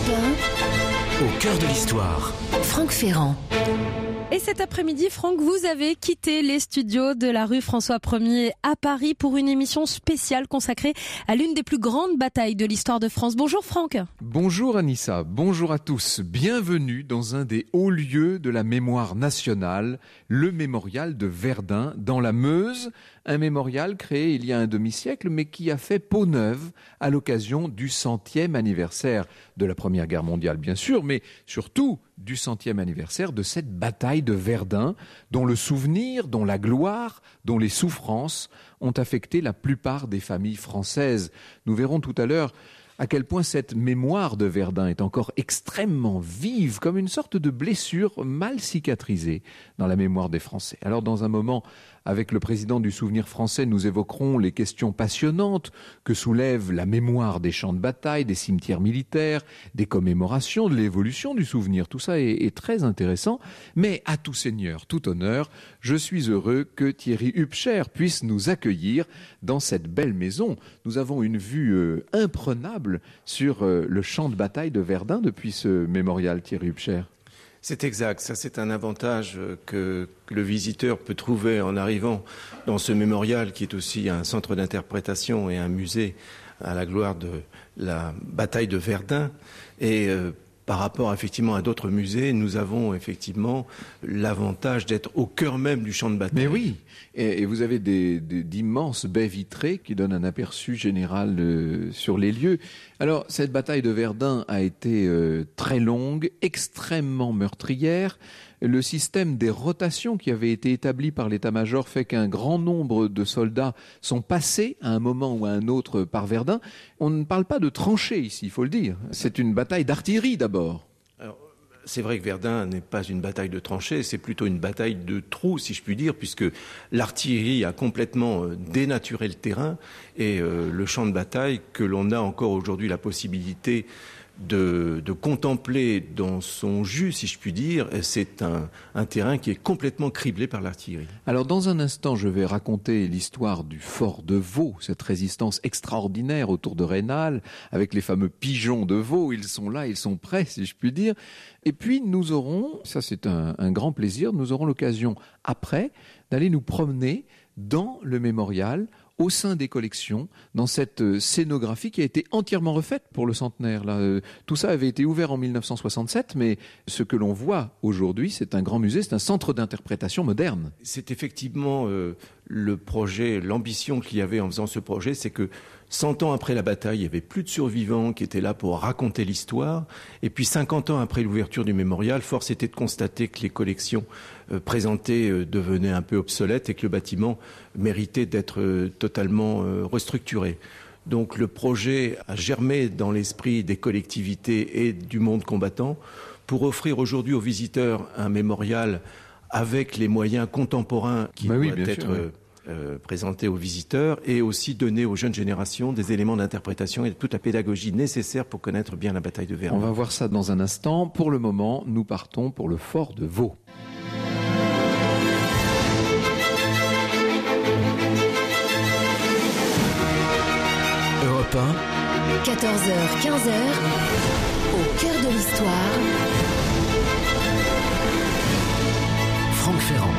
Europe 1, au cœur de l'histoire. Franck Ferrand. Et cet après-midi, Franck, vous avez quitté les studios de la rue François 1er à Paris pour une émission spéciale consacrée à l'une des plus grandes batailles de l'histoire de France. Bonjour Franck. Bonjour Anissa, bonjour à tous. Bienvenue dans un des hauts lieux de la mémoire nationale, le mémorial de Verdun dans la Meuse. Un mémorial créé il y a un demi-siècle, mais qui a fait peau neuve à l'occasion du 100e anniversaire de la Première Guerre mondiale, bien sûr, mais surtout du 100e anniversaire de cette bataille de Verdun, dont le souvenir, dont la gloire, dont les souffrances ont affecté la plupart des familles françaises. Nous verrons tout à l'heure à quel point cette mémoire de Verdun est encore extrêmement vive, comme une sorte de blessure mal cicatrisée dans la mémoire des Français. Alors dans un moment, avec le président du Souvenir français, nous évoquerons les questions passionnantes que soulève la mémoire des champs de bataille, des cimetières militaires, des commémorations, de l'évolution du souvenir. Tout ça est très intéressant. Mais à tout seigneur, tout honneur, je suis heureux que Thierry Hubscher puisse nous accueillir dans cette belle maison. Nous avons une vue imprenable sur le champ de bataille de Verdun depuis ce mémorial, Thierry Hubscher. C'est exact, ça c'est un avantage que le visiteur peut trouver en arrivant dans ce mémorial qui est aussi un centre d'interprétation et un musée à la gloire de la bataille de Verdun. Et par rapport effectivement à d'autres musées, nous avons effectivement l'avantage d'être au cœur même du champ de bataille. Mais oui, et vous avez d'immenses baies vitrées qui donnent un aperçu général sur les lieux. Alors, cette bataille de Verdun a été très longue, extrêmement meurtrière. Le système des rotations qui avait été établi par l'état-major fait qu'un grand nombre de soldats sont passés à un moment ou à un autre par Verdun. On ne parle pas de tranchées ici, il faut le dire. C'est une bataille d'artillerie d'abord. Alors, c'est vrai que Verdun n'est pas une bataille de tranchées, c'est plutôt une bataille de trous, si je puis dire, puisque l'artillerie a complètement dénaturé le terrain et le champ de bataille que l'on a encore aujourd'hui la possibilité de contempler dans son jus, si je puis dire, c'est un terrain qui est complètement criblé par l'artillerie. Alors dans un instant, je vais raconter l'histoire du fort de Vaux, cette résistance extraordinaire autour de Raynal, avec les fameux pigeons de Vaux. Ils sont là, ils sont prêts, si je puis dire. Et puis nous aurons, ça c'est un grand plaisir, nous aurons l'occasion après d'aller nous promener dans le mémorial, au sein des collections, dans cette scénographie qui a été entièrement refaite pour le centenaire. Là, tout ça avait été ouvert en 1967, mais ce que l'on voit aujourd'hui, c'est un grand musée, c'est un centre d'interprétation moderne. C'est effectivement le projet, l'ambition qu'il y avait en faisant ce projet, c'est que 100 ans après la bataille, il n'y avait plus de survivants qui étaient là pour raconter l'histoire. Et puis 50 ans après l'ouverture du mémorial, force était de constater que les collections présentées devenaient un peu obsolètes et que le bâtiment méritait d'être totalement restructuré. Donc le projet a germé dans l'esprit des collectivités et du monde combattant pour offrir aujourd'hui aux visiteurs un mémorial avec les moyens contemporains qui doivent être présentés aux visiteurs et aussi donner aux jeunes générations des éléments d'interprétation et toute la pédagogie nécessaire pour connaître bien la bataille de Verdun. On va voir ça dans un instant. Pour le moment, nous partons pour le fort de Vaux. Europe 1, 14h, 15h, au cœur de l'histoire. Franck Ferrand.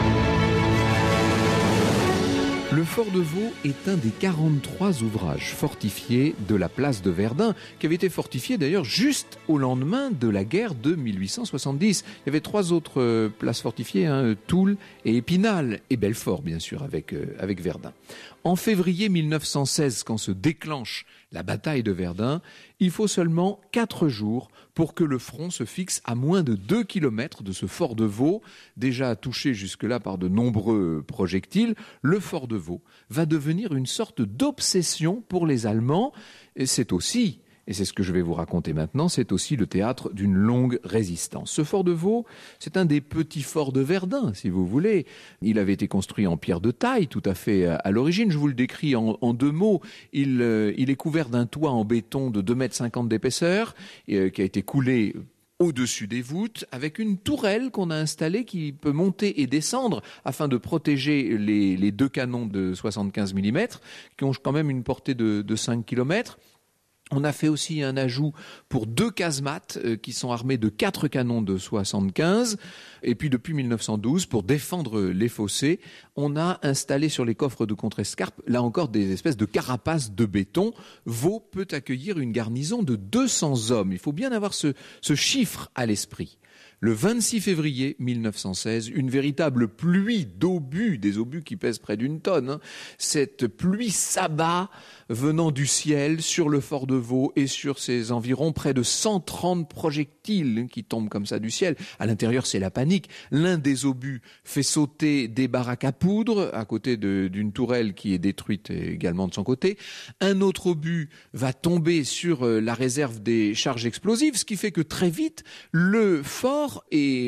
Le fort de Vaux est un des 43 ouvrages fortifiés de la place de Verdun, qui avait été fortifié d'ailleurs juste au lendemain de la guerre de 1870. Il y avait 3 autres places fortifiées, Toul et Épinal, et Belfort bien sûr avec Verdun. En février 1916, quand se déclenche la bataille de Verdun, il faut seulement 4 jours pour que le front se fixe à moins de 2 kilomètres de ce fort de Vaux, déjà touché jusque-là par de nombreux projectiles. Le fort de Vaux va devenir une sorte d'obsession pour les Allemands. Et c'est aussi, et c'est ce que je vais vous raconter maintenant, c'est aussi le théâtre d'une longue résistance. Ce fort de Vaux, c'est un des petits forts de Verdun, si vous voulez. Il avait été construit en pierre de taille, tout à fait à l'origine. Je vous le décris en 2 mots. Il est couvert d'un toit en béton de 2,50 m d'épaisseur, qui a été coulé au-dessus des voûtes, avec une tourelle qu'on a installée qui peut monter et descendre afin de protéger les 2 canons de 75 mm, qui ont quand même une portée de 5 km. On a fait aussi un ajout pour 2 casemates qui sont armés de 4 canons de 75. Et puis depuis 1912, pour défendre les fossés, on a installé sur les coffres de contre-escarpe, là encore, des espèces de carapaces de béton. Vaux peut accueillir une garnison de 200 hommes. Il faut bien avoir ce chiffre à l'esprit. Le 26 février 1916, une véritable pluie d'obus, des obus qui pèsent près d'une tonne, cette pluie s'abat venant du ciel sur le fort de Vaux et sur ses environs, près de 130 projectiles qui tombent comme ça du ciel. À l'intérieur, c'est la panique. L'un des obus fait sauter des baraques à poudre à côté d'une tourelle qui est détruite également de son côté. Un autre obus va tomber sur la réserve des charges explosives, ce qui fait que très vite, le fort est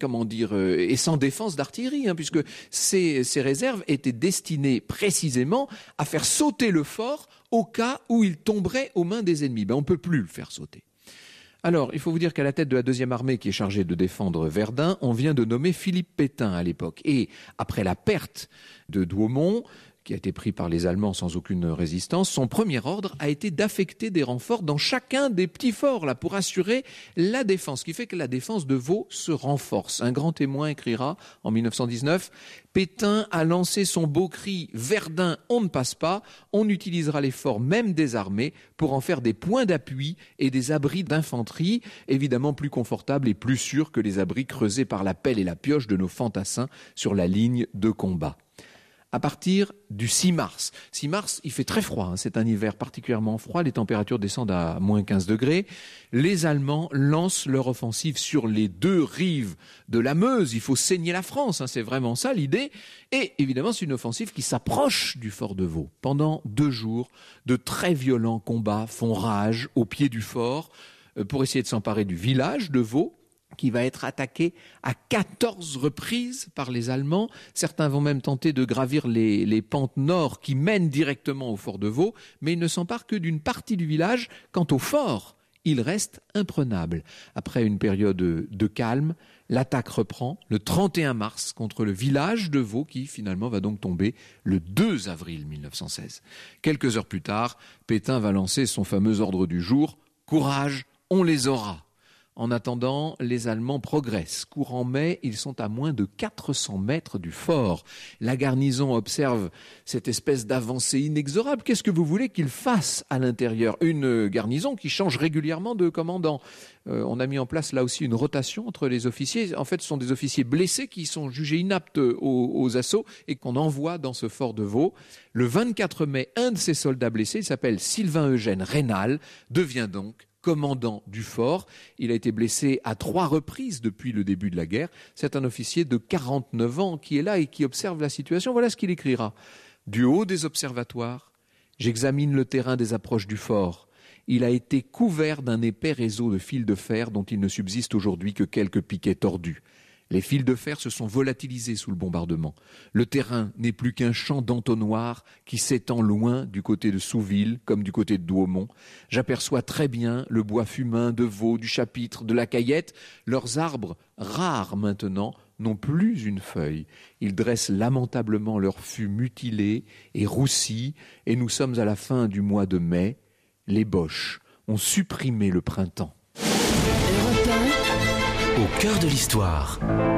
sans défense d'artillerie, puisque ces réserves étaient destinées précisément à faire sauter le fort au cas où il tomberait aux mains des ennemis. On ne peut plus le faire sauter. Alors, il faut vous dire qu'à la tête de la 2e armée qui est chargée de défendre Verdun, on vient de nommer Philippe Pétain à l'époque. Et après la perte de Douaumont, qui a été pris par les Allemands sans aucune résistance, son premier ordre a été d'affecter des renforts dans chacun des petits forts là, pour assurer la défense, ce qui fait que la défense de Vaux se renforce. Un grand témoin écrira en 1919 « Pétain a lancé son beau cri « Verdun, on ne passe pas », on utilisera les forts même désarmés pour en faire des points d'appui et des abris d'infanterie, évidemment plus confortables et plus sûrs que les abris creusés par la pelle et la pioche de nos fantassins sur la ligne de combat. À partir du 6 mars. 6 mars, il fait très froid, c'est un hiver particulièrement froid, les températures descendent à moins 15 degrés. Les Allemands lancent leur offensive sur les 2 rives de la Meuse. Il faut saigner la France, c'est vraiment ça l'idée. Et évidemment, c'est une offensive qui s'approche du fort de Vaux. Pendant 2 jours, de très violents combats font rage au pied du fort pour essayer de s'emparer du village de Vaux, qui va être attaqué à 14 reprises par les Allemands. Certains vont même tenter de gravir les pentes nord qui mènent directement au fort de Vaux, mais ils ne s'emparent que d'une partie du village. Quant au fort, il reste imprenable. Après une période de calme, l'attaque reprend le 31 mars contre le village de Vaux qui finalement va donc tomber le 2 avril 1916. Quelques heures plus tard, Pétain va lancer son fameux ordre du jour « Courage, on les aura ». En attendant, les Allemands progressent. Courant mai, ils sont à moins de 400 mètres du fort. La garnison observe cette espèce d'avancée inexorable. Qu'est-ce que vous voulez qu'ils fassent à l'intérieur? Une garnison qui change régulièrement de commandant. On a mis en place là aussi une rotation entre les officiers. En fait, ce sont des officiers blessés qui sont jugés inaptes aux assauts et qu'on envoie dans ce fort de Vaux. Le 24 mai, un de ces soldats blessés, il s'appelle Sylvain-Eugène Raynal, devient donc commandant du fort. Il a été blessé à 3 reprises depuis le début de la guerre. C'est un officier de 49 ans qui est là et qui observe la situation. Voilà ce qu'il écrira. Du haut des observatoires, j'examine le terrain des approches du fort. Il a été couvert d'un épais réseau de fils de fer dont il ne subsiste aujourd'hui que quelques piquets tordus. Les fils de fer se sont volatilisés sous le bombardement. Le terrain n'est plus qu'un champ d'entonnoir qui s'étend loin du côté de Souville comme du côté de Douaumont. J'aperçois très bien le bois fumain de Vaux, du Chapitre, de la Cayette. Leurs arbres, rares maintenant, n'ont plus une feuille. Ils dressent lamentablement leurs fûts mutilés et roussis, et nous sommes à la fin du mois de mai. Les Boches ont supprimé le printemps. Au cœur de l'histoire.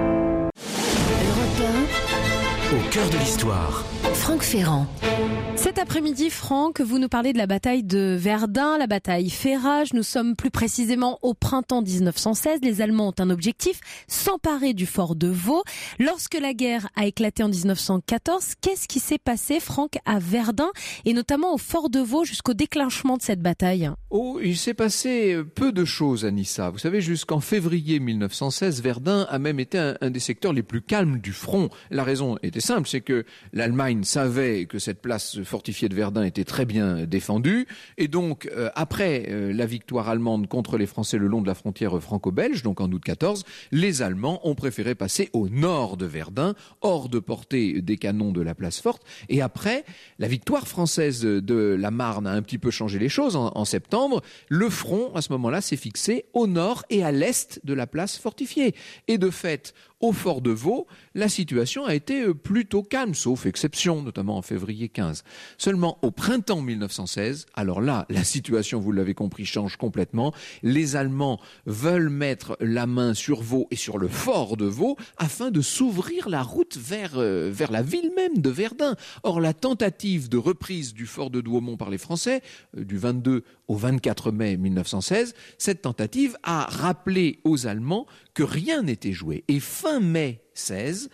Au cœur de l'histoire. Franck Ferrand. Cet après-midi, Franck, vous nous parlez de la bataille de Verdun, la bataille fait rage. Nous sommes plus précisément au printemps 1916. Les Allemands ont un objectif, s'emparer du fort de Vaux. Lorsque la guerre a éclaté en 1914, qu'est-ce qui s'est passé, Franck, à Verdun et notamment au fort de Vaux jusqu'au déclenchement de cette bataille? Oh, il s'est passé peu de choses, Anissa. Vous savez, jusqu'en février 1916, Verdun a même été un des secteurs les plus calmes du front. La raison était simple, c'est que l'Allemagne savait que cette place fortifiée de Verdun était très bien défendue. Et donc, après la victoire allemande contre les Français le long de la frontière franco-belge, donc en août 14, les Allemands ont préféré passer au nord de Verdun, hors de portée des canons de la place forte. Et après, la victoire française de la Marne a un petit peu changé les choses en septembre. Le front, à ce moment-là, s'est fixé au nord et à l'est de la place fortifiée. Et de fait, au fort de Vaux, la situation a été plutôt calme, sauf exception, notamment en février 15. Seulement au printemps 1916, alors là, la situation, vous l'avez compris, change complètement. Les Allemands veulent mettre la main sur Vaux et sur le fort de Vaux afin de s'ouvrir la route vers la ville même de Verdun. Or, la tentative de reprise du fort de Douaumont par les Français, du 22 au 24 mai 1916, cette tentative a rappelé aux Allemands que rien n'était joué. Et fin mai 16,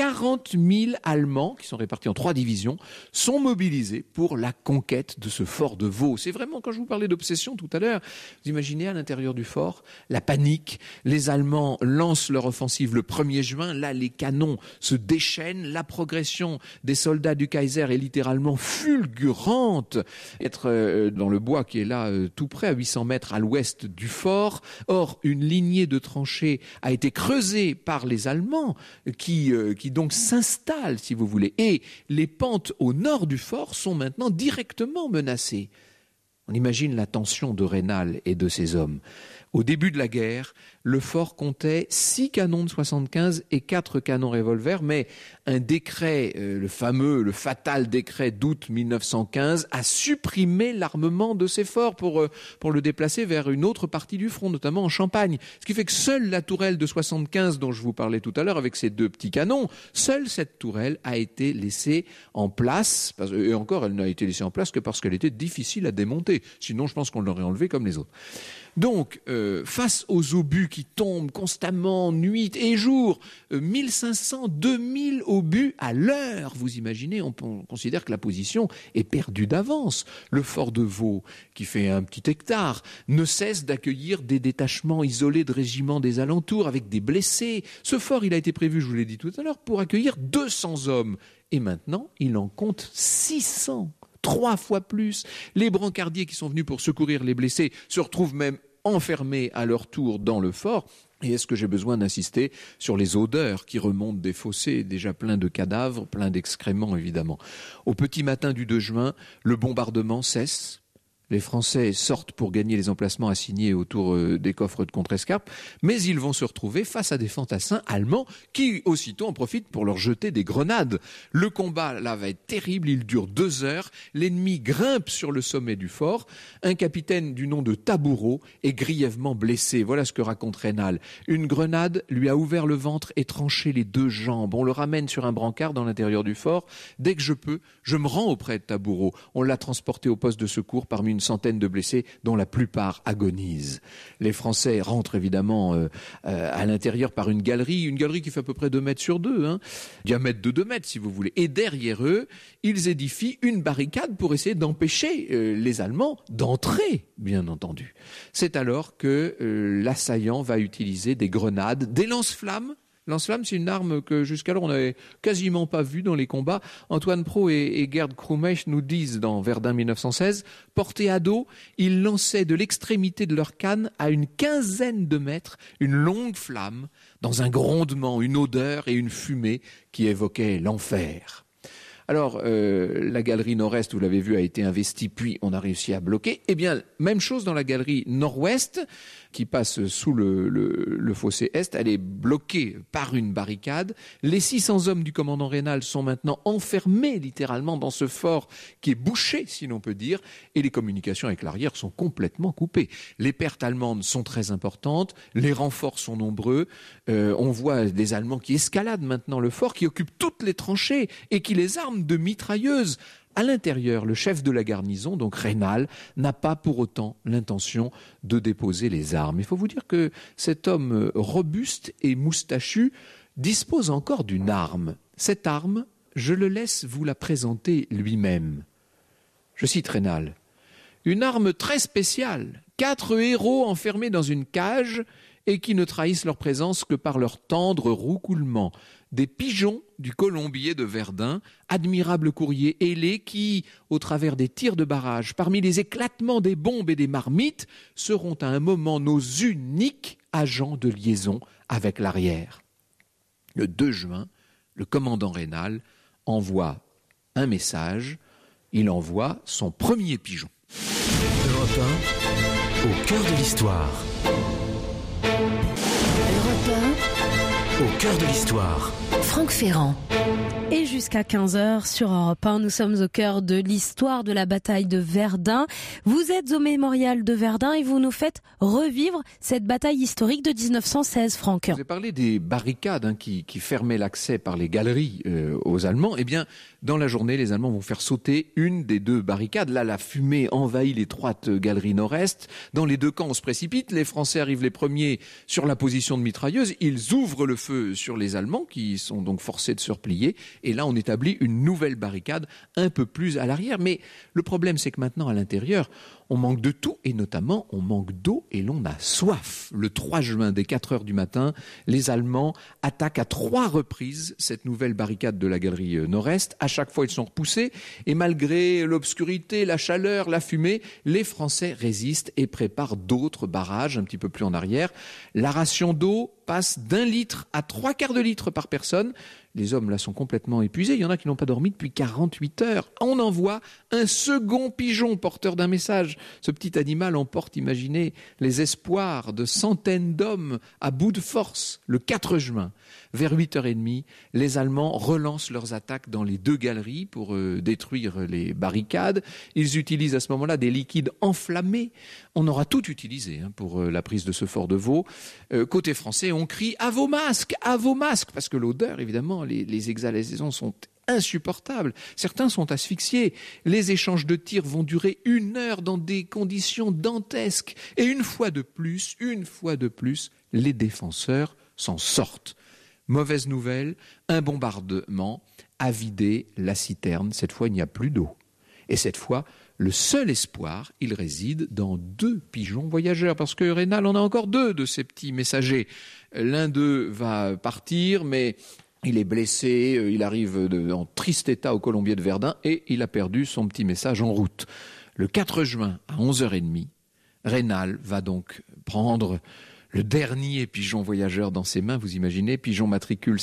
40 000 Allemands, qui sont répartis en 3 divisions, sont mobilisés pour la conquête de ce fort de Vaux. C'est vraiment, quand je vous parlais d'obsession tout à l'heure, vous imaginez à l'intérieur du fort, la panique, les Allemands lancent leur offensive le 1er juin, là les canons se déchaînent, la progression des soldats du Kaiser est littéralement fulgurante. Être dans le bois qui est là, tout près, à 800 mètres à l'ouest du fort. Or, une lignée de tranchées a été creusée par les Allemands, qui donc s'installe, si vous voulez. Et les pentes au nord du fort sont maintenant directement menacées. On imagine la tension de Raynal et de ses hommes. Au début de la guerre, le fort comptait 6 canons de 75 et 4 canons revolver, mais un décret, le fatal décret d'août 1915, a supprimé l'armement de ces forts pour le déplacer vers une autre partie du front, notamment en Champagne. Ce qui fait que seule la tourelle de 75 dont je vous parlais tout à l'heure, avec ses 2 petits canons, seule cette tourelle a été laissée en place, et encore elle n'a été laissée en place que parce qu'elle était difficile à démonter. Sinon je pense qu'on l'aurait enlevée comme les autres. Donc, face aux obus qui tombent constamment, nuit et jour, 1500, 2000 obus à l'heure, vous imaginez, on considère que la position est perdue d'avance. Le fort de Vaux, qui fait un petit hectare, ne cesse d'accueillir des détachements isolés de régiments des alentours avec des blessés. Ce fort, il a été prévu, je vous l'ai dit tout à l'heure, pour accueillir 200 hommes. Et maintenant, il en compte 600. 3 fois plus. Les brancardiers qui sont venus pour secourir les blessés se retrouvent même enfermés à leur tour dans le fort. Et est-ce que j'ai besoin d'insister sur les odeurs qui remontent des fossés, déjà pleins de cadavres, pleins d'excréments évidemment. Au petit matin du 2 juin, le bombardement cesse. Les Français sortent pour gagner les emplacements assignés autour des coffres de contre-escarpe, mais ils vont se retrouver face à des fantassins allemands qui aussitôt en profitent pour leur jeter des grenades. Le combat là va être terrible, il dure 2 heures, l'ennemi grimpe sur le sommet du fort, un capitaine du nom de Taboureau est grièvement blessé. Voilà ce que raconte Raynal. Une grenade lui a ouvert le ventre et tranché les 2 jambes. On le ramène sur un brancard dans l'intérieur du fort. Dès que je peux, je me rends auprès de Taboureau. On l'a transporté au poste de secours parmi une centaine de blessés dont la plupart agonisent. Les Français rentrent évidemment à l'intérieur par une galerie qui fait à peu près 2 mètres sur 2, diamètre de 2 mètres si vous voulez. Et derrière eux, ils édifient une barricade pour essayer d'empêcher les Allemands d'entrer, bien entendu. C'est alors que l'assaillant va utiliser des grenades, des lance-flammes. Lance-flamme, c'est une arme que jusqu'alors on n'avait quasiment pas vue dans les combats. Antoine Pro et Gerd Krumeich nous disent dans Verdun 1916, portés à dos, ils lançaient de l'extrémité de leur canne à une 15aine de mètres une longue flamme dans un grondement, une odeur et une fumée qui évoquaient l'enfer. Alors, la galerie nord-est, vous l'avez vu, a été investie, puis on a réussi à bloquer. Eh bien, même chose dans la galerie nord-ouest, qui passe sous le fossé est, elle est bloquée par une barricade. Les 600 hommes du commandant Raynal sont maintenant enfermés littéralement dans ce fort qui est bouché, si l'on peut dire, et les communications avec l'arrière sont complètement coupées. Les pertes allemandes sont très importantes, les renforts sont nombreux, on voit des Allemands qui escaladent maintenant le fort, qui occupent toutes les tranchées et qui les arment de mitrailleuses. À l'intérieur, le chef de la garnison, donc Raynal, n'a pas pour autant l'intention de déposer les armes. Il faut vous dire que cet homme robuste et moustachu dispose encore d'une arme. Cette arme, je le laisse vous la présenter lui-même. Je cite Raynal. « Une arme très spéciale, 4 héros enfermés dans une cage et qui ne trahissent leur présence que par leur tendre roucoulement. Des pigeons du colombier de Verdun, admirables courriers ailés qui, au travers des tirs de barrage, parmi les éclatements des bombes et des marmites, seront à un moment nos uniques agents de liaison avec l'arrière. » Le 2 juin, le commandant Raynal envoie un message, il envoie son premier pigeon. Europe 1, au cœur de l'histoire. Europe 1, Au cœur de l'histoire. Franck Ferrand. Et jusqu'à 15h sur Europe 1. Nous sommes au cœur de l'histoire de la bataille de Verdun. Vous êtes au mémorial de Verdun et vous nous faites revivre cette bataille historique de 1916, Franck. Vous avez parlé des barricades qui fermaient l'accès par les galeries aux Allemands. Eh bien, dans la journée, les Allemands vont faire sauter une des deux barricades. Là, la fumée envahit l'étroite galerie nord-est. Dans les deux camps, on se précipite. Les Français arrivent les premiers sur la position de mitrailleuse. Ils ouvrent le feu sur les Allemands qui sont donc forcés de se replier. Et là, on établit une nouvelle barricade un peu plus à l'arrière. Mais le problème, c'est que maintenant, à l'intérieur, on manque de tout et notamment, on manque d'eau et l'on a soif. Le 3 juin, dès 4 heures du matin, les Allemands attaquent à 3 reprises cette nouvelle barricade de la galerie nord-est. À chaque fois, ils sont repoussés et malgré l'obscurité, la chaleur, la fumée, les Français résistent et préparent d'autres barrages un petit peu plus en arrière. La ration d'eau passe d'1 litre à 3/4 de litre par personne. Les hommes là sont complètement épuisés. Il y en a qui n'ont pas dormi depuis 48 heures. On envoie un second pigeon porteur d'un message. Ce petit animal emporte, imaginez, les espoirs de centaines d'hommes à bout de force. Le 4 juin, vers 8h30, les Allemands relancent leurs attaques dans les 2 galeries pour détruire les barricades. Ils utilisent à ce moment-là des liquides enflammés. On aura tout utilisé pour la prise de ce fort de Vaux. Côté français, on crie « à vos masques !» parce que l'odeur, évidemment, les exhalaisons sont insupportables. Certains sont asphyxiés. Les échanges de tirs vont durer 1 heure dans des conditions dantesques. Et une fois de plus, les défenseurs s'en sortent. Mauvaise nouvelle, un bombardement a vidé la citerne. Cette fois, il n'y a plus d'eau. Et cette fois, le seul espoir, il réside dans 2 pigeons voyageurs. Parce que Raynal en a encore 2 de ces petits messagers. L'un d'eux va partir, mais il est blessé. Il arrive en triste état au Colombier de Verdun et il a perdu son petit message en route. Le 4 juin, à 11h30, Raynal va donc prendre le dernier pigeon voyageur dans ses mains. Vous imaginez, pigeon matricule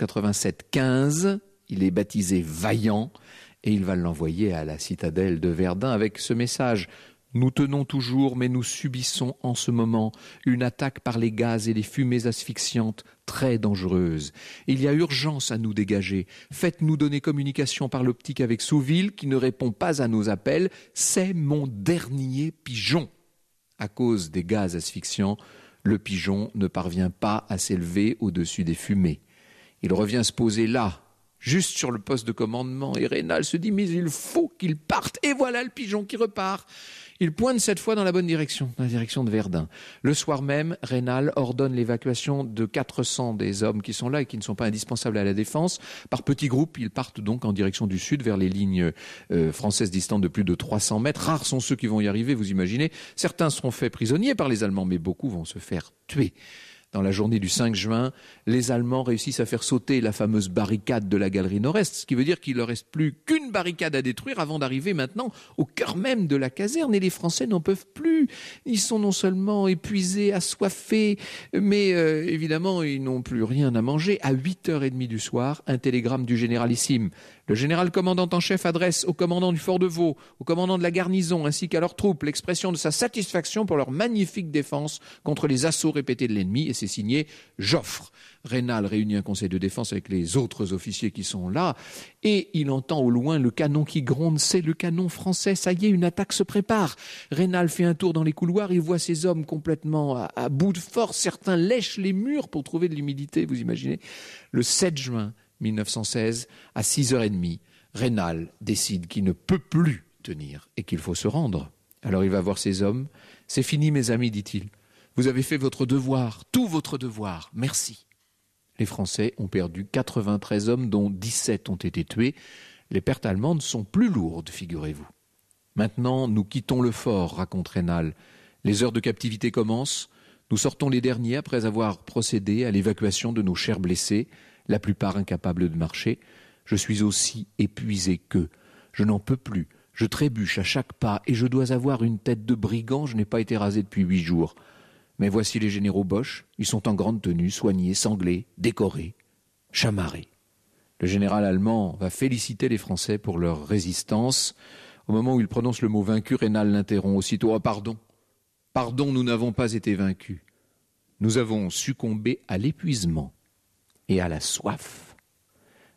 787-15. Il est baptisé Vaillant. Et il va l'envoyer à la citadelle de Verdun avec ce message. Nous tenons toujours, mais nous subissons en ce moment une attaque par les gaz et les fumées asphyxiantes très dangereuse. Il y a urgence à nous dégager. Faites-nous donner communication par l'optique avec Souville qui ne répond pas à nos appels. C'est mon dernier pigeon. À cause des gaz asphyxiants, le pigeon ne parvient pas à s'élever au-dessus des fumées. Il revient se poser là, juste sur le poste de commandement, et Raynal se dit « mais il faut qu'il parte !» Et voilà le pigeon qui repart. Il pointe cette fois dans la bonne direction, dans la direction de Verdun. Le soir même, Raynal ordonne l'évacuation de 400 des hommes qui sont là et qui ne sont pas indispensables à la défense. Par petits groupes, ils partent donc en direction du sud, vers les lignes françaises distantes de plus de 300 mètres. Rares sont ceux qui vont y arriver, vous imaginez. Certains seront faits prisonniers par les Allemands, mais beaucoup vont se faire tuer. Dans la journée du 5 juin, les Allemands réussissent à faire sauter la fameuse barricade de la galerie nord-est, ce qui veut dire qu'il ne leur reste plus qu'une barricade à détruire avant d'arriver maintenant au cœur même de la caserne. Et les Français n'en peuvent plus. Ils sont non seulement épuisés, assoiffés, mais évidemment, ils n'ont plus rien à manger. À 8h30 du soir, un télégramme du généralissime. Le général commandant en chef adresse au commandant du fort de Vaux, au commandant de la garnison ainsi qu'à leurs troupes l'expression de sa satisfaction pour leur magnifique défense contre les assauts répétés de l'ennemi, et c'est signé Joffre. Raynal réunit un conseil de défense avec les autres officiers qui sont là et il entend au loin le canon qui gronde. C'est le canon français, ça y est, une attaque se prépare. Raynal fait un tour dans les couloirs, il voit ces hommes complètement à bout de force. Certains lèchent les murs pour trouver de l'humidité, vous imaginez. Le 7 juin 1916, à 6h30, Raynal décide qu'il ne peut plus tenir et qu'il faut se rendre. Alors il va voir ses hommes. « C'est fini, mes amis, dit-il. Vous avez fait votre devoir, tout votre devoir. Merci. » Les Français ont perdu 93 hommes, dont 17 ont été tués. Les pertes allemandes sont plus lourdes, figurez-vous. Maintenant, nous quittons le fort, raconte Raynal. Les heures de captivité commencent. Nous sortons les derniers après avoir procédé à l'évacuation de nos chers blessés, la plupart incapables de marcher. Je suis aussi épuisé qu'eux. Je n'en peux plus. Je trébuche à chaque pas et je dois avoir une tête de brigand. Je n'ai pas été rasé depuis 8 jours. Mais voici les généraux Boche. Ils sont en grande tenue, soignés, sanglés, décorés, chamarrés. Le général allemand va féliciter les Français pour leur résistance. Au moment où il prononce le mot vaincu, Raynal l'interrompt aussitôt. « Oh, pardon. Pardon, nous n'avons pas été vaincus. Nous avons succombé à l'épuisement et à la soif. »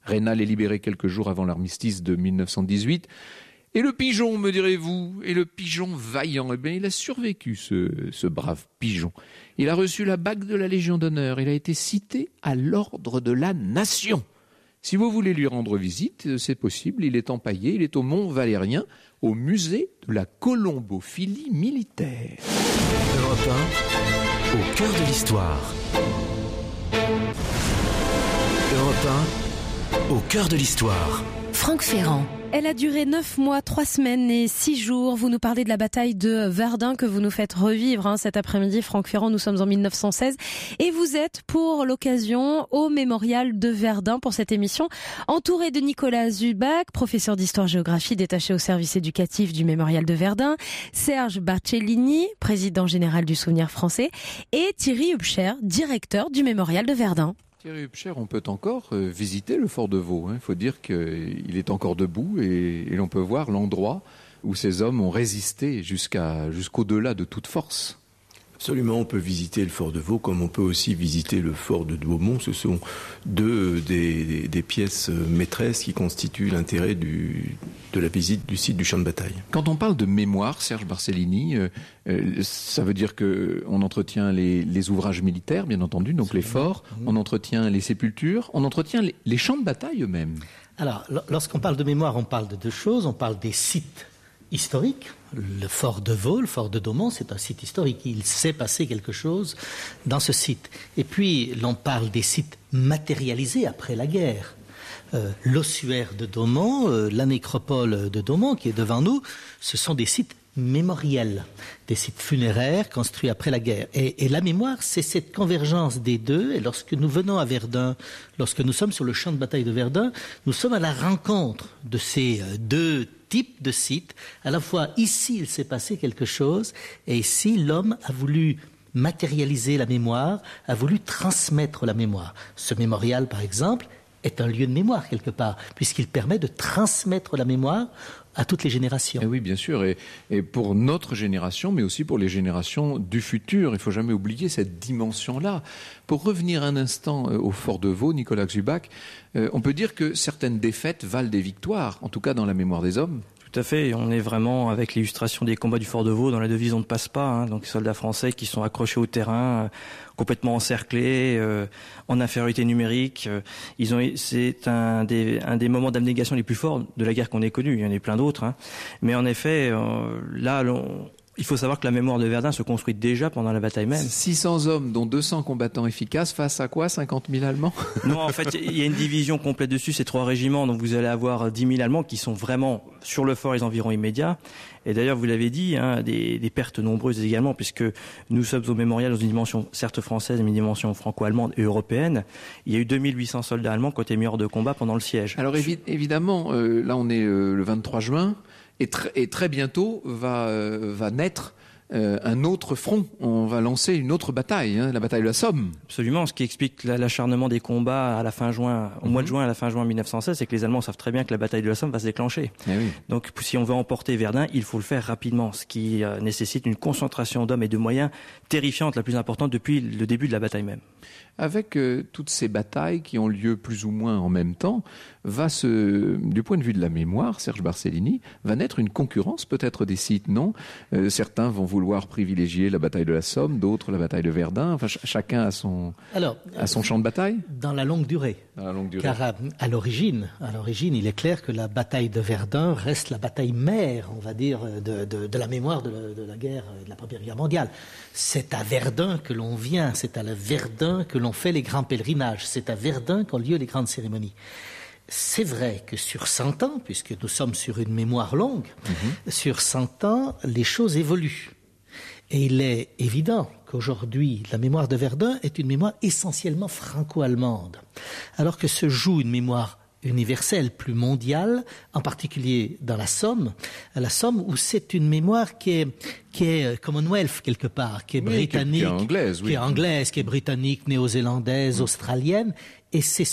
Raynal est libéré quelques jours avant l'armistice de 1918. Et le pigeon, me direz-vous, et le pigeon vaillant, eh bien, il a survécu, ce brave pigeon. Il a reçu la bague de la Légion d'honneur. Il a été cité à l'ordre de la Nation. Si vous voulez lui rendre visite, c'est possible. Il est empaillé, il est au Mont Valérien, au musée de la colombophilie militaire. Europe 1, au cœur de l'histoire. Europe 1, au cœur de l'histoire. Franck Ferrand. Elle a duré 9 mois, 3 semaines et 6 jours. Vous nous parlez de la bataille de Verdun que vous nous faites revivre cet après-midi. Franck Ferrand, nous sommes en 1916 et vous êtes pour l'occasion au mémorial de Verdun pour cette émission, entouré de Nicolas Zubac, professeur d'histoire-géographie détaché au service éducatif du mémorial de Verdun, Serge Barcellini, président général du Souvenir français, et Thierry Hubscher, directeur du mémorial de Verdun. Thierry Hubscher, on peut encore visiter le fort de Vaux. Il faut dire qu'il est encore debout et l'on peut voir l'endroit où ces hommes ont résisté jusqu'au-delà de toute force. Absolument, on peut visiter le fort de Vaux comme on peut aussi visiter le fort de Douaumont. Ce sont deux des pièces maîtresses qui constituent l'intérêt de la visite du site du champ de bataille. Quand on parle de mémoire, Serge Barcellini, ça veut dire qu'on entretient les ouvrages militaires, bien entendu, donc les forts, on entretient les sépultures, on entretient les champs de bataille eux-mêmes. Alors, lorsqu'on parle de mémoire, on parle de deux choses. On parle des sites historique. Le fort de Vaux, le fort de Douaumont, c'est un site historique. Il s'est passé quelque chose dans ce site. Et puis, l'on parle des sites matérialisés après la guerre. L'ossuaire de Douaumont, la nécropole de Douaumont qui est devant nous, ce sont des sites mémoriels, des sites funéraires construits après la guerre. Et la mémoire, c'est cette convergence des deux. Et lorsque nous venons à Verdun, lorsque nous sommes sur le champ de bataille de Verdun, nous sommes à la rencontre de ces deux types de sites. À la fois, ici, il s'est passé quelque chose, et ici, l'homme a voulu matérialiser la mémoire, a voulu transmettre la mémoire. Ce mémorial, par exemple, est un lieu de mémoire quelque part, puisqu'il permet de transmettre la mémoire à toutes les générations. Et oui, bien sûr, et pour notre génération, mais aussi pour les générations du futur. Il ne faut jamais oublier cette dimension-là. Pour revenir un instant au fort de Vaux, Nicolas Zubac, on peut dire que certaines défaites valent des victoires, en tout cas dans la mémoire des hommes. Tout à fait, on est vraiment avec l'illustration des combats du fort de Vaux dans la devise on ne passe pas, donc les soldats français qui sont accrochés au terrain, complètement encerclés, en infériorité numérique. C'est un des moments d'abnégation les plus forts de la guerre qu'on ait connue. Il y en a plein d'autres, mais en effet, là, il faut savoir que la mémoire de Verdun se construit déjà pendant la bataille même. 600 hommes, dont 200 combattants efficaces, face à quoi? 50 000 Allemands? Non, en fait, il y a une division complète dessus, c'est 3 régiments, donc vous allez avoir 10 000 Allemands qui sont vraiment sur le fort et les environs immédiats. Et d'ailleurs, vous l'avez dit, des pertes nombreuses également, puisque nous sommes au mémorial dans une dimension certes française, mais une dimension franco-allemande et européenne. Il y a eu 2800 soldats allemands qui ont été mis hors de combat pendant le siège. Alors évidemment, là on est le 23 juin, et très bientôt va naître un autre front. On va lancer une autre bataille, la bataille de la Somme. Absolument. Ce qui explique l'acharnement des combats à la fin juin, au mois de juin, à la fin juin 1916, c'est que les Allemands savent très bien que la bataille de la Somme va se déclencher. Eh oui. Donc, si on veut emporter Verdun, il faut le faire rapidement, ce qui nécessite une concentration d'hommes et de moyens terrifiante, la plus importante depuis le début de la bataille même. Avec toutes ces batailles qui ont lieu plus ou moins en même temps, du point de vue de la mémoire, Serge Barcellini, va naître une concurrence peut-être des sites, non? Certains vont vouloir privilégier la bataille de la Somme, d'autres la bataille de Verdun. Enfin, chacun a son champ de bataille. Dans la longue durée. Car à l'origine, il est clair que la bataille de Verdun reste la bataille mère, on va dire, de la mémoire de la guerre, de la Première Guerre mondiale. C'est à Verdun que l'on vient, c'est à la Verdun que l'on fait les grands pèlerinages, c'est à Verdun qu'ont lieu les grandes cérémonies. C'est vrai que sur 100 ans, puisque nous sommes sur une mémoire longue, sur 100 ans, les choses évoluent. Et il est évident qu'aujourd'hui, la mémoire de Verdun est une mémoire essentiellement franco-allemande, alors que se joue une mémoire universelle, plus mondiale, en particulier dans la Somme où c'est une mémoire qui est Commonwealth quelque part, qui est britannique, qui est anglaise, qui est britannique, néo-zélandaise, australienne, et c'est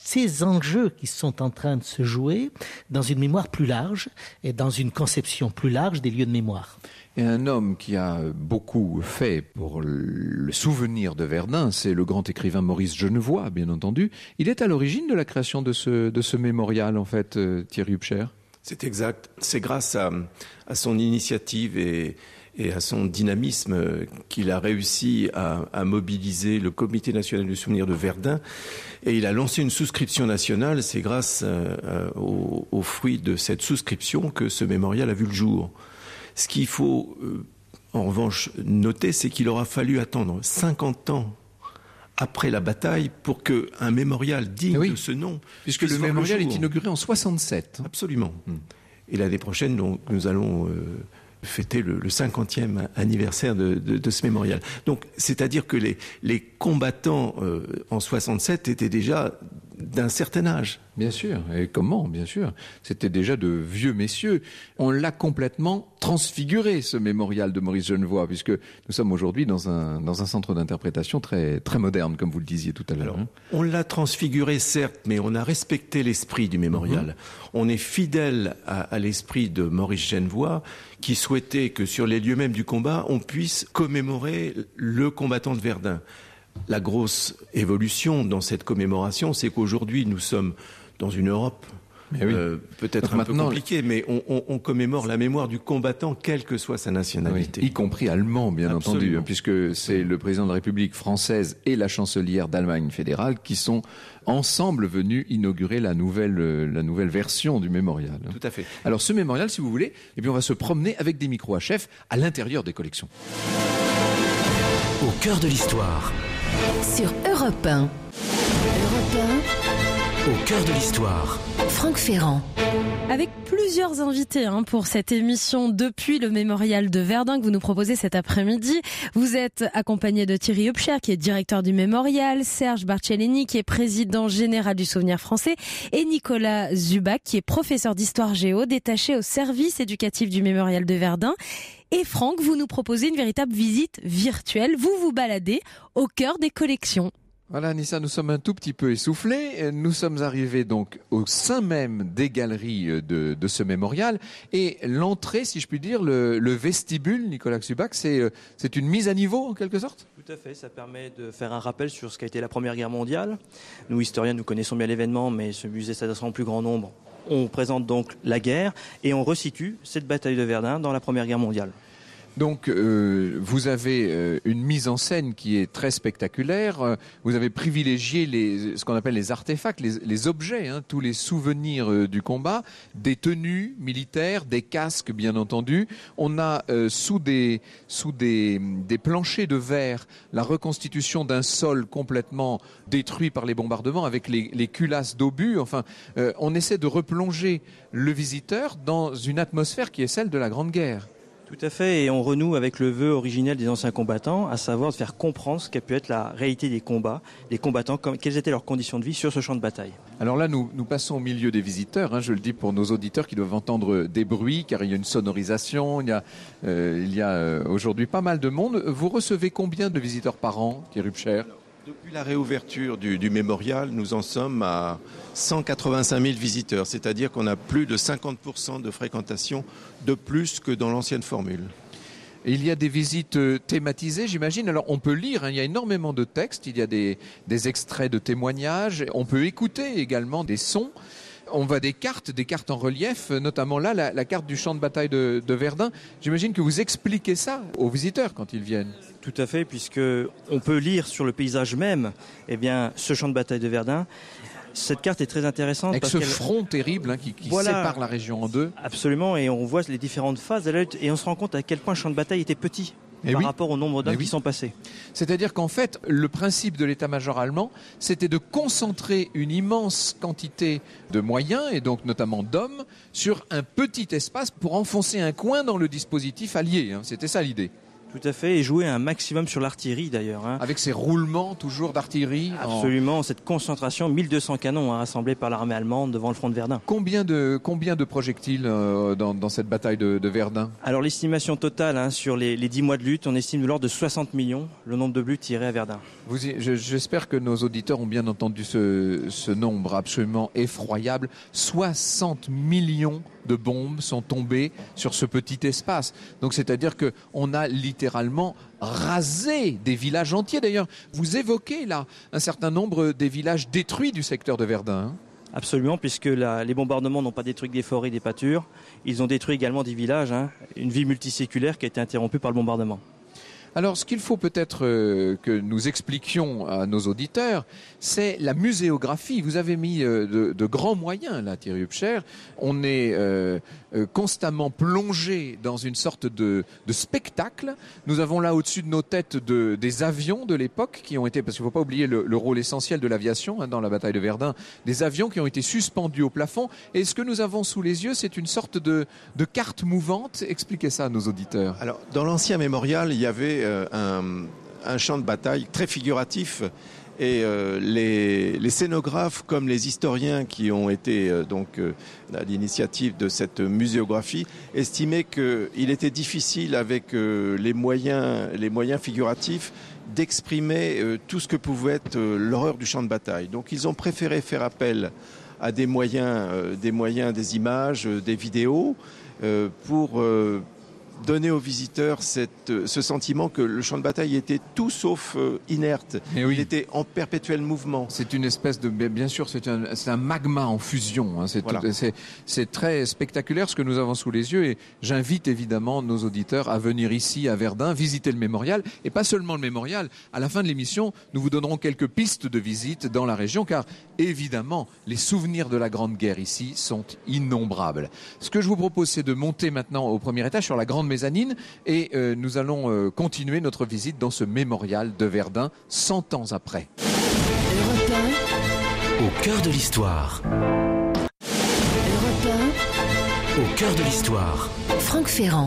ces enjeux qui sont en train de se jouer dans une mémoire plus large et dans une conception plus large des lieux de mémoire. Et un homme qui a beaucoup fait pour le souvenir de Verdun, c'est le grand écrivain Maurice Genevoix, bien entendu. Il est à l'origine de la création de ce mémorial, en fait, Thierry Hubscher. C'est exact. C'est grâce à son initiative et à son dynamisme qu'il a réussi à mobiliser le Comité national du souvenir de Verdun. Et il a lancé une souscription nationale. C'est grâce aux fruits de cette souscription que ce mémorial a vu le jour. Ce qu'il faut, en revanche, noter, c'est qu'il aura fallu attendre 50 ans après la bataille pour qu'un mémorial digne de ce nom... Puisque le mémorial est inauguré en 67. Absolument. Et l'année prochaine, donc, nous allons fêter le 50e anniversaire de ce mémorial. Donc, c'est-à-dire que les combattants en 67 étaient déjà d'un certain âge. Bien sûr. Et comment, bien sûr. C'était déjà de vieux messieurs. On l'a complètement transfiguré, ce mémorial de Maurice Genevoix, puisque nous sommes aujourd'hui dans un centre d'interprétation très, très moderne, comme vous le disiez tout à l'heure. Alors, on l'a transfiguré, certes, mais on a respecté l'esprit du mémorial. On est fidèle à l'esprit de Maurice Genevoix, qui souhaitait que sur les lieux mêmes du combat, on puisse commémorer le combattant de Verdun. La grosse évolution dans cette commémoration, c'est qu'aujourd'hui, nous sommes dans une Europe peut-être un peu compliquée, mais on commémore la mémoire du combattant, quelle que soit sa nationalité. Oui, y compris allemand, bien entendu, puisque c'est le président de la République française et la chancelière d'Allemagne fédérale qui sont ensemble venus inaugurer la nouvelle version du mémorial. Tout à fait. Alors ce mémorial, si vous voulez, eh bien on va se promener avec des micros HF à l'intérieur des collections. Au cœur de l'histoire. Sur Europe 1. Europe 1. Au cœur de l'histoire. Franck Ferrand. Avec plusieurs invités pour cette émission depuis le mémorial de Verdun que vous nous proposez cet après-midi. Vous êtes accompagné de Thierry Hubscher qui est directeur du mémorial, Serge Barcellini qui est président général du Souvenir français et Nicolas Zubac qui est professeur d'histoire géo détaché au service éducatif du mémorial de Verdun. Et Franck, vous nous proposez une véritable visite virtuelle. Vous vous baladez au cœur des collections. Voilà, Nissa, nous sommes un tout petit peu essoufflés. Nous sommes arrivés donc au sein même des galeries de ce mémorial. Et l'entrée, si je puis dire, le vestibule, Nicolas Zubac, c'est une mise à niveau en quelque sorte ? Tout à fait, ça permet de faire un rappel sur ce qu'a été la Première Guerre mondiale. Nous, historiens, nous connaissons bien l'événement, mais ce musée s'adressera en plus grand nombre. On présente donc la guerre et on resitue cette bataille de Verdun dans la Première Guerre mondiale. Donc, vous avez une mise en scène qui est très spectaculaire. Vous avez privilégié ce qu'on appelle les artefacts, les objets, tous les souvenirs du combat, des tenues militaires, des casques, bien entendu. On a sous des planchers de verre la reconstitution d'un sol complètement détruit par les bombardements avec les culasses d'obus. Enfin, on essaie de replonger le visiteur dans une atmosphère qui est celle de la Grande Guerre. Tout à fait, et on renoue avec le vœu originel des anciens combattants, à savoir de faire comprendre ce qu'a pu être la réalité des combats, des combattants, quelles étaient leurs conditions de vie sur ce champ de bataille. Alors là, nous passons au milieu des visiteurs, je le dis pour nos auditeurs qui doivent entendre des bruits, car il y a une sonorisation, il y a aujourd'hui pas mal de monde. Vous recevez combien de visiteurs par an, Thierry Hubscher ? Depuis la réouverture du mémorial, nous en sommes à 185 000 visiteurs, c'est-à-dire qu'on a plus de 50% de fréquentation de plus que dans l'ancienne formule. Et il y a des visites thématisées, j'imagine. Alors on peut lire, il y a énormément de textes, il y a des extraits de témoignages, on peut écouter également des sons. On voit des cartes en relief, notamment là, la carte du champ de bataille de Verdun. J'imagine que vous expliquez ça aux visiteurs quand ils viennent. Tout à fait, puisque on peut lire sur le paysage même, ce champ de bataille de Verdun. Cette carte est très intéressante. Avec ce front terrible qui sépare la région en deux. Absolument, et on voit les différentes phases de la lutte, et on se rend compte à quel point le champ de bataille était petit. Par rapport au nombre d'hommes qui sont passés. C'est-à-dire qu'en fait, le principe de l'état-major allemand, c'était de concentrer une immense quantité de moyens, et donc notamment d'hommes, sur un petit espace pour enfoncer un coin dans le dispositif allié. C'était ça l'idée. Tout à fait, et jouer un maximum sur l'artillerie d'ailleurs. Avec ces roulements toujours d'artillerie. Absolument, cette concentration, 1200 canons rassemblés par l'armée allemande devant le front de Verdun. Combien de projectiles dans cette bataille de Verdun? Alors l'estimation totale sur les 10 mois de lutte, on estime de l'ordre de 60 millions le nombre de buts tirés à Verdun. J'espère que nos auditeurs ont bien entendu ce nombre absolument effroyable. 60 millions de bombes sont tombées sur ce petit espace. Donc c'est-à-dire qu'on a littéralement rasé des villages entiers. D'ailleurs, vous évoquez là un certain nombre des villages détruits du secteur de Verdun. Absolument, puisque les bombardements n'ont pas détruit que des forêts et des pâtures. Ils ont détruit également des villages, une vie multiséculaire qui a été interrompue par le bombardement. Alors, ce qu'il faut peut-être que nous expliquions à nos auditeurs, c'est la muséographie. Vous avez mis de grands moyens, là, Thierry Hubscher. On est constamment plongé dans une sorte de spectacle. Nous avons là au-dessus de nos têtes des avions de l'époque qui ont été, parce qu'il ne faut pas oublier le rôle essentiel de l'aviation dans la bataille de Verdun, des avions qui ont été suspendus au plafond. Et ce que nous avons sous les yeux, c'est une sorte de carte mouvante. Expliquez ça à nos auditeurs. Alors, dans l'ancien mémorial, il y avait un champ de bataille très figuratif et les scénographes comme les historiens qui ont été à l'initiative de cette muséographie estimaient qu'il était difficile avec les moyens figuratifs d'exprimer tout ce que pouvait être l'horreur du champ de bataille. Donc ils ont préféré faire appel à des moyens, des images, des vidéos pour donner aux visiteurs ce sentiment que le champ de bataille était tout sauf inerte. Oui. Il était en perpétuel mouvement. C'est une espèce de... Bien sûr, c'est un magma en fusion. C'est très spectaculaire ce que nous avons sous les yeux et j'invite évidemment nos auditeurs à venir ici à Verdun, visiter le mémorial et pas seulement le mémorial. À la fin de l'émission, nous vous donnerons quelques pistes de visite dans la région car évidemment, les souvenirs de la Grande Guerre ici sont innombrables. Ce que je vous propose, c'est de monter maintenant au premier étage sur la grande mezzanine et nous allons continuer notre visite dans ce mémorial de Verdun 100 ans après. Europe 1, Au cœur de l'histoire. Europe Au cœur de l'histoire. 1, Franck Ferrand.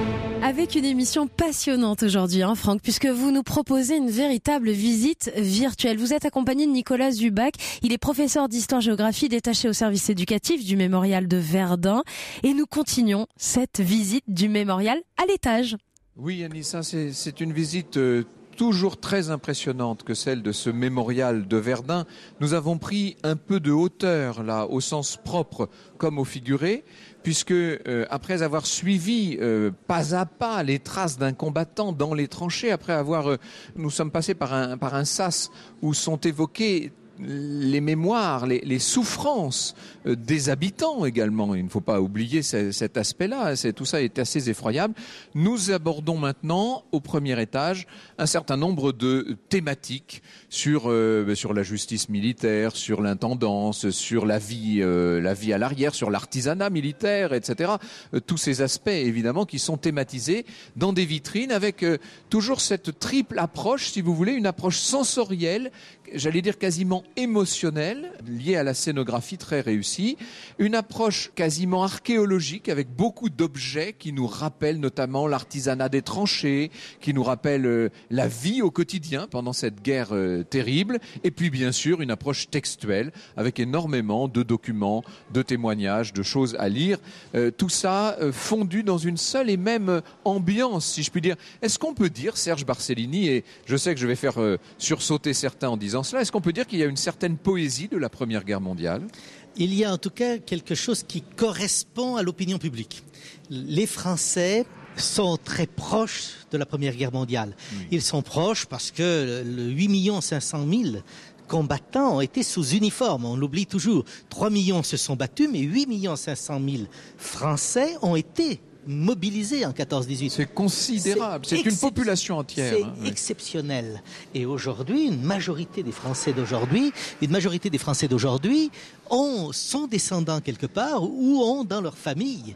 Avec une émission passionnante aujourd'hui, Franck, puisque vous nous proposez une véritable visite virtuelle. Vous êtes accompagné de Nicolas Zubac. Il est professeur d'histoire-géographie détaché au service éducatif du mémorial de Verdun. Et nous continuons cette visite du mémorial à l'étage. Oui, Anissa, c'est une visite toujours très impressionnante que celle de ce mémorial de Verdun. Nous avons pris un peu de hauteur, là, au sens propre comme au figuré, puisque après avoir suivi pas à pas les traces d'un combattant dans les tranchées, après avoir, nous sommes passés par un sas où sont évoqués les mémoires, les souffrances des habitants également. Il ne faut pas oublier cet aspect-là. Tout ça est assez effroyable. Nous abordons maintenant, au premier étage, un certain nombre de thématiques sur la justice militaire, sur l'intendance, sur la vie à l'arrière, sur l'artisanat militaire, etc. Tous ces aspects, évidemment, qui sont thématisés dans des vitrines avec toujours cette triple approche, si vous voulez, une approche sensorielle, j'allais dire quasiment émotionnelle, liée à la scénographie très réussie, une approche quasiment archéologique avec beaucoup d'objets qui nous rappellent notamment l'artisanat des tranchées, qui nous rappellent la vie au quotidien pendant cette guerre terrible, et puis bien sûr une approche textuelle avec énormément de documents, de témoignages, de choses à lire, tout ça fondu dans une seule et même ambiance, si je puis dire. Est-ce qu'on peut dire, Serge Barcellini, et je sais que je vais faire sursauter certains en disant cela, est-ce qu'on peut dire qu'il y a une certaine poésie de la Première Guerre mondiale ? Il y a en tout cas quelque chose qui correspond à l'opinion publique. Les Français sont très proches de la Première Guerre mondiale. Oui. Ils sont proches parce que 8 500 000 combattants ont été sous uniforme. On l'oublie toujours. 3 millions se sont battus, mais 8 500 000 Français ont été mobilisés en 14-18. C'est considérable. C'est une population entière. C'est exceptionnel. Et aujourd'hui, une majorité des Français d'aujourd'hui sont descendants quelque part ou ont dans leur famille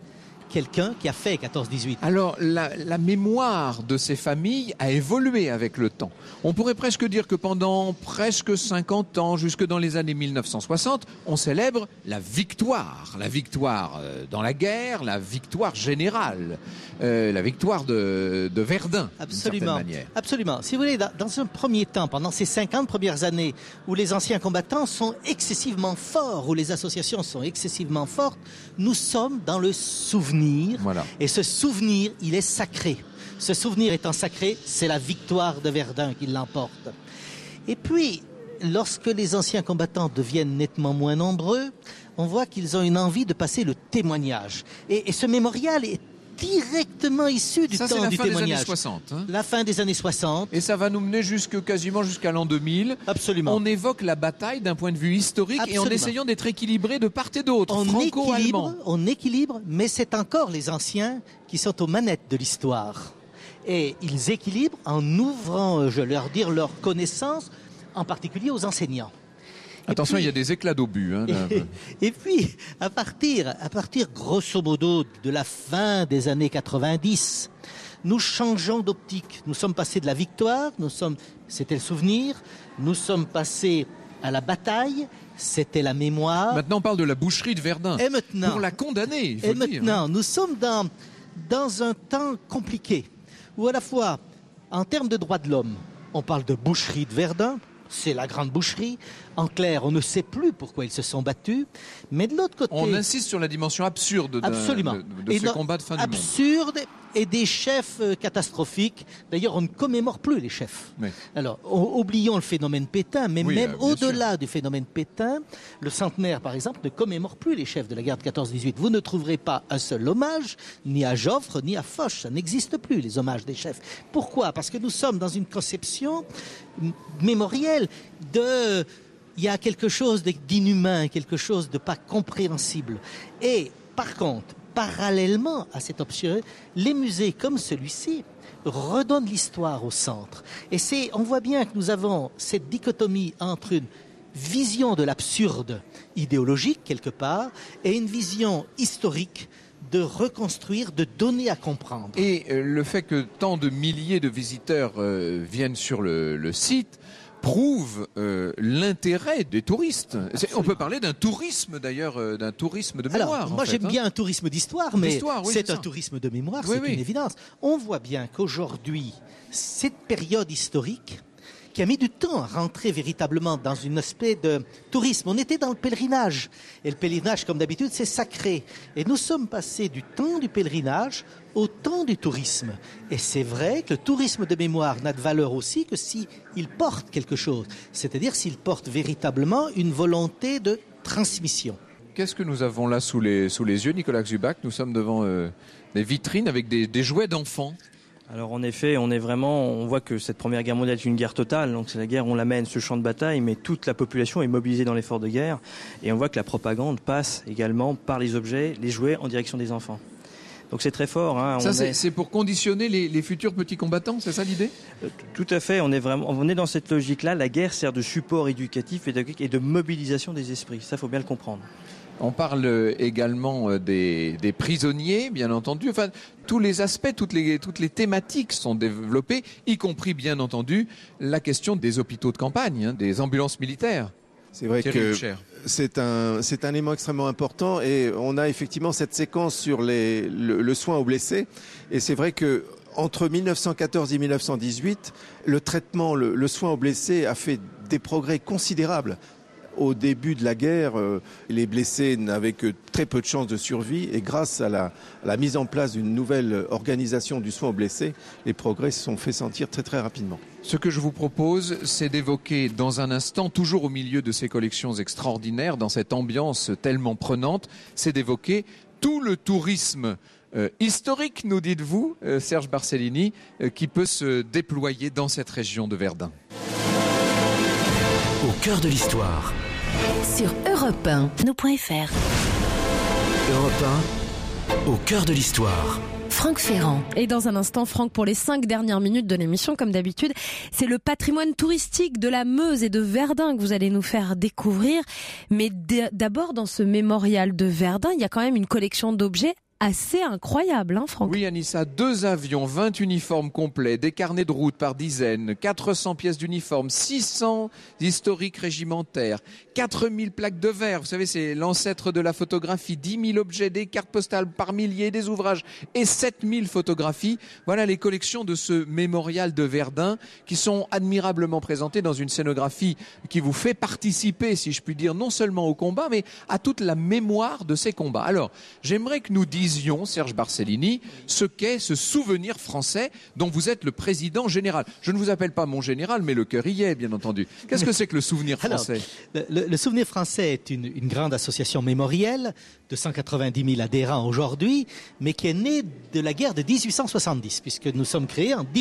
quelqu'un qui a fait 14-18. Alors, la mémoire de ces familles a évolué avec le temps. On pourrait presque dire que pendant presque 50 ans, jusque dans les années 1960, on célèbre la victoire. La victoire dans la guerre, la victoire générale, la victoire de Verdun, d'une certaine manière. Absolument. Si vous voulez, dans un premier temps, pendant ces 50 premières années où les anciens combattants sont excessivement forts, où les associations sont excessivement fortes, nous sommes dans le souvenir. Voilà. Et ce souvenir, il est sacré. Ce souvenir étant sacré, c'est la victoire de Verdun qui l'emporte. Et puis, lorsque les anciens combattants deviennent nettement moins nombreux, on voit qu'ils ont une envie de passer le témoignage. Et ce mémorial est directement issu du temps du témoignage. Ça, c'est la fin des années 60. Hein. La fin des années 60. Et ça va nous mener quasiment jusqu'à l'an 2000. Absolument. On évoque la bataille d'un point de vue historique. Absolument. Et en essayant d'être équilibré de part et d'autre, franco-allemand. On équilibre, mais c'est encore les anciens qui sont aux manettes de l'histoire. Et ils équilibrent en ouvrant, je leur dire, leur connaissance, en particulier aux enseignants. Attention, il y a des éclats d'obus. Hein, et puis, à partir grosso modo de la fin des années 90, nous changeons d'optique. Nous sommes passés de la victoire, c'était le souvenir, nous sommes passés à la bataille, c'était la mémoire. Maintenant, on parle de la boucherie de Verdun. Et maintenant, pour la condamner, il faut et le dire. maintenant, nous sommes dans un temps compliqué, où à la fois, en termes de droits de l'homme, on parle de boucherie de Verdun, c'est la grande boucherie. En clair, on ne sait plus pourquoi ils se sont battus. Mais de l'autre côté... On insiste sur la dimension absurde de ce combat de fin du monde. Absurde et des chefs catastrophiques. D'ailleurs, on ne commémore plus les chefs. Oui. Alors, oublions le phénomène Pétain, mais même au-delà du phénomène Pétain, le centenaire, par exemple, ne commémore plus les chefs de la guerre de 14-18. Vous ne trouverez pas un seul hommage, ni à Joffre, ni à Foch. Ça n'existe plus, les hommages des chefs. Pourquoi ? Parce que nous sommes dans une conception mémorielle il y a quelque chose d'inhumain, quelque chose de pas compréhensible. Et par contre, parallèlement à cette option, les musées comme celui-ci redonnent l'histoire au centre. Et on voit bien que nous avons cette dichotomie entre une vision de l'absurde idéologique quelque part et une vision historique de reconstruire, de donner à comprendre. Et le fait que tant de milliers de visiteurs viennent sur le site prouve l'intérêt des touristes. On peut parler d'un tourisme d'ailleurs, d'un tourisme de mémoire. Alors, moi j'aime bien un tourisme d'histoire, mais c'est un tourisme de mémoire, c'est une évidence. On voit bien qu'aujourd'hui, cette période historique, qui a mis du temps à rentrer véritablement dans une espèce de tourisme. On était dans le pèlerinage. Et le pèlerinage, comme d'habitude, c'est sacré. Et nous sommes passés du temps du pèlerinage au temps du tourisme. Et c'est vrai que le tourisme de mémoire n'a de valeur aussi que s'il porte quelque chose. C'est-à-dire s'il porte véritablement une volonté de transmission. Qu'est-ce que nous avons là sous les yeux, Nicolas Xubac ? Nous sommes devant des vitrines avec des jouets d'enfants. Alors en effet, on voit que cette première guerre mondiale est une guerre totale, donc c'est la guerre où on l'amène ce champ de bataille, mais toute la population est mobilisée dans l'effort de guerre, et on voit que la propagande passe également par les objets, les jouets en direction des enfants. Donc c'est très fort. Hein. C'est pour conditionner les futurs petits combattants, c'est ça l'idée ? Tout à fait, on est dans cette logique-là, la guerre sert de support éducatif, pédagogique et de mobilisation des esprits, ça faut bien le comprendre. On parle également des prisonniers, bien entendu. Enfin, tous les aspects, toutes les thématiques sont développées, y compris, bien entendu, la question des hôpitaux de campagne, hein, des ambulances militaires. C'est vrai que c'est un élément extrêmement important et on a effectivement cette séquence sur le soin aux blessés. Et c'est vrai que entre 1914 et 1918, le traitement, le soin aux blessés a fait des progrès considérables. Au début de la guerre, les blessés n'avaient que très peu de chances de survie et grâce à la mise en place d'une nouvelle organisation du soin aux blessés, les progrès se sont fait sentir très très rapidement. Ce que je vous propose, c'est d'évoquer dans un instant, toujours au milieu de ces collections extraordinaires, dans cette ambiance tellement prenante, c'est d'évoquer tout le tourisme historique, nous dites-vous, Serge Barcellini, qui peut se déployer dans cette région de Verdun. Au cœur de l'histoire. Sur Europe 1, nous.fr. Europe 1, au cœur de l'histoire. Franck Ferrand. Et dans un instant, Franck, pour les 5 dernières minutes de l'émission, comme d'habitude, c'est le patrimoine touristique de la Meuse et de Verdun que vous allez nous faire découvrir. Mais d'abord, dans ce mémorial de Verdun, il y a quand même une collection d'objets assez incroyable, hein, Franck? Oui, Anissa, 2 avions, 20 uniformes complets, des carnets de route par dizaines, 400 pièces d'uniformes, 600 historiques régimentaires, 4000 plaques de verre, vous savez, c'est l'ancêtre de la photographie, 10 000 objets, des cartes postales par milliers, des ouvrages et 7000 photographies. Voilà les collections de ce mémorial de Verdun qui sont admirablement présentées dans une scénographie qui vous fait participer, si je puis dire, non seulement au combat, mais à toute la mémoire de ces combats. Alors, j'aimerais que nous disions, Serge Barcellini, ce qu'est ce souvenir français dont vous êtes le président général. Je ne vous appelle pas mon général, mais le cœur y est, bien entendu. Qu'est-ce que c'est que le souvenir français? Alors, le Souvenir français est une grande association mémorielle de 190 000 adhérents aujourd'hui, mais qui est née de la guerre de 1870, puisque nous sommes créés en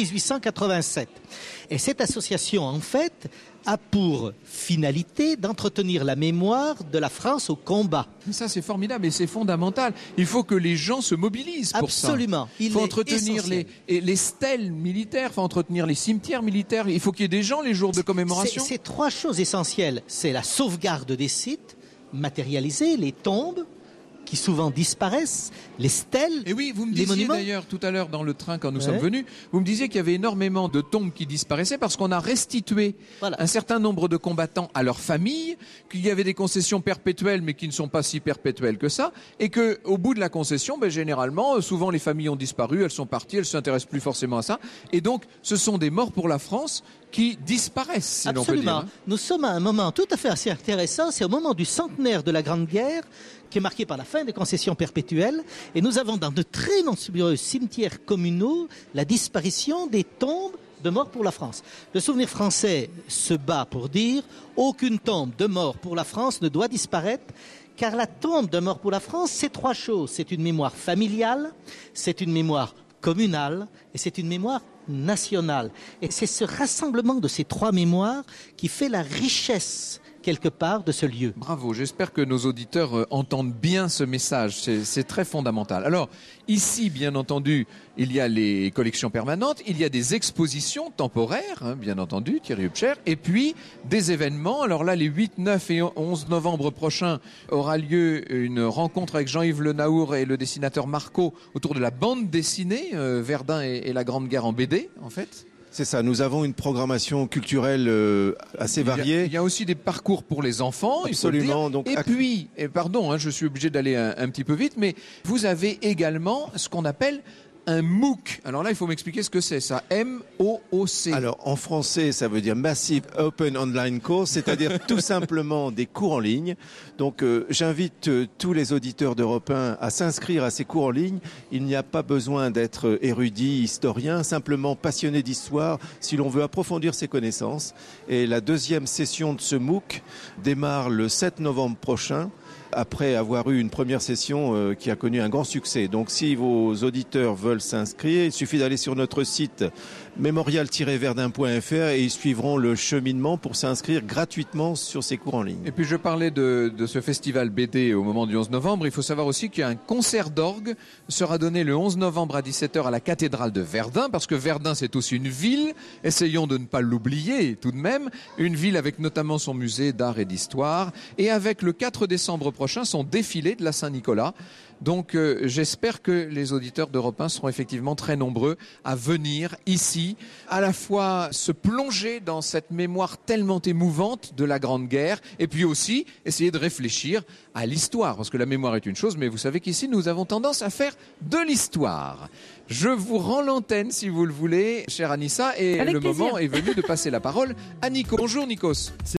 1887. Et cette association, en fait, a pour finalité d'entretenir la mémoire de la France au combat. Ça, c'est formidable et c'est fondamental. Il faut que les gens se mobilisent pour ça. Absolument. Il faut entretenir les stèles militaires, il faut entretenir les cimetières militaires. Il faut qu'il y ait des gens les jours de commémoration. C'est 3 choses essentielles. C'est la sauvegarde des sites matérialisés, les tombes, qui souvent disparaissent, les stèles, et oui, vous me les disiez monuments. D'ailleurs tout à l'heure dans le train quand nous sommes venus, vous me disiez qu'il y avait énormément de tombes qui disparaissaient parce qu'on a restitué un certain nombre de combattants à leurs familles, qu'il y avait des concessions perpétuelles mais qui ne sont pas si perpétuelles que ça, et que au bout de la concession, généralement, souvent les familles ont disparu, elles sont parties, elles ne s'intéressent plus forcément à ça, et donc ce sont des morts pour la France qui disparaissent, si l'on peut dire. Absolument. Nous sommes à un moment tout à fait assez intéressant, c'est au moment du centenaire de la Grande Guerre, qui est marqué par la fin des concessions perpétuelles, et nous avons dans de très nombreux cimetières communaux la disparition des tombes de morts pour la France. Le Souvenir français se bat pour dire aucune tombe de mort pour la France ne doit disparaître, car la tombe de mort pour la France, c'est 3 choses. C'est une mémoire familiale, c'est une mémoire communale et c'est une mémoire nationale. Et c'est ce rassemblement de ces 3 mémoires qui fait la richesse quelque part de ce lieu. Bravo, j'espère que nos auditeurs entendent bien ce message, c'est très fondamental. Alors, ici, bien entendu, il y a les collections permanentes, il y a des expositions temporaires, bien entendu, Thierry Hubscher, et puis des événements. Alors là, les 8, 9 et 11 novembre prochains aura lieu une rencontre avec Jean-Yves Le Naour et le dessinateur Marco autour de la bande dessinée, Verdun et la Grande Guerre en BD, en fait. C'est ça, nous avons une programmation culturelle assez variée. Il y a aussi des parcours pour les enfants, absolument. Donc, et puis, pardon, je suis obligé d'aller un petit peu vite, mais vous avez également ce qu'on appelle un MOOC. Alors là, il faut m'expliquer ce que c'est, ça. M-O-O-C. Alors, en français, ça veut dire Massive Open Online Course, c'est-à-dire tout simplement des cours en ligne. Donc, j'invite tous les auditeurs d'Europe 1 à s'inscrire à ces cours en ligne. Il n'y a pas besoin d'être érudit, historien, simplement passionné d'histoire si l'on veut approfondir ses connaissances. Et la 2e session de ce MOOC démarre le 7 novembre prochain, après avoir eu une première session qui a connu un grand succès. Donc si vos auditeurs veulent s'inscrire, il suffit d'aller sur notre site mémorial-verdun.fr et ils suivront le cheminement pour s'inscrire gratuitement sur ces cours en ligne. Et puis je parlais de ce festival BD au moment du 11 novembre. Il faut savoir aussi qu'il y a un concert d'orgue sera donné le 11 novembre à 17h à la cathédrale de Verdun, parce que Verdun c'est aussi une ville, essayons de ne pas l'oublier tout de même, une ville avec notamment son musée d'art et d'histoire, et avec le 4 décembre prochain son défilé de la Saint-Nicolas. Donc j'espère que les auditeurs d'Europe 1 seront effectivement très nombreux à venir ici, à la fois se plonger dans cette mémoire tellement émouvante de la Grande Guerre, et puis aussi essayer de réfléchir à l'histoire, parce que la mémoire est une chose, mais vous savez qu'ici nous avons tendance à faire de l'histoire. Je vous rends l'antenne si vous le voulez, chère Anissa, et avec le plaisir. moment est venu de passer la parole à Nico. Bonjour Nikos.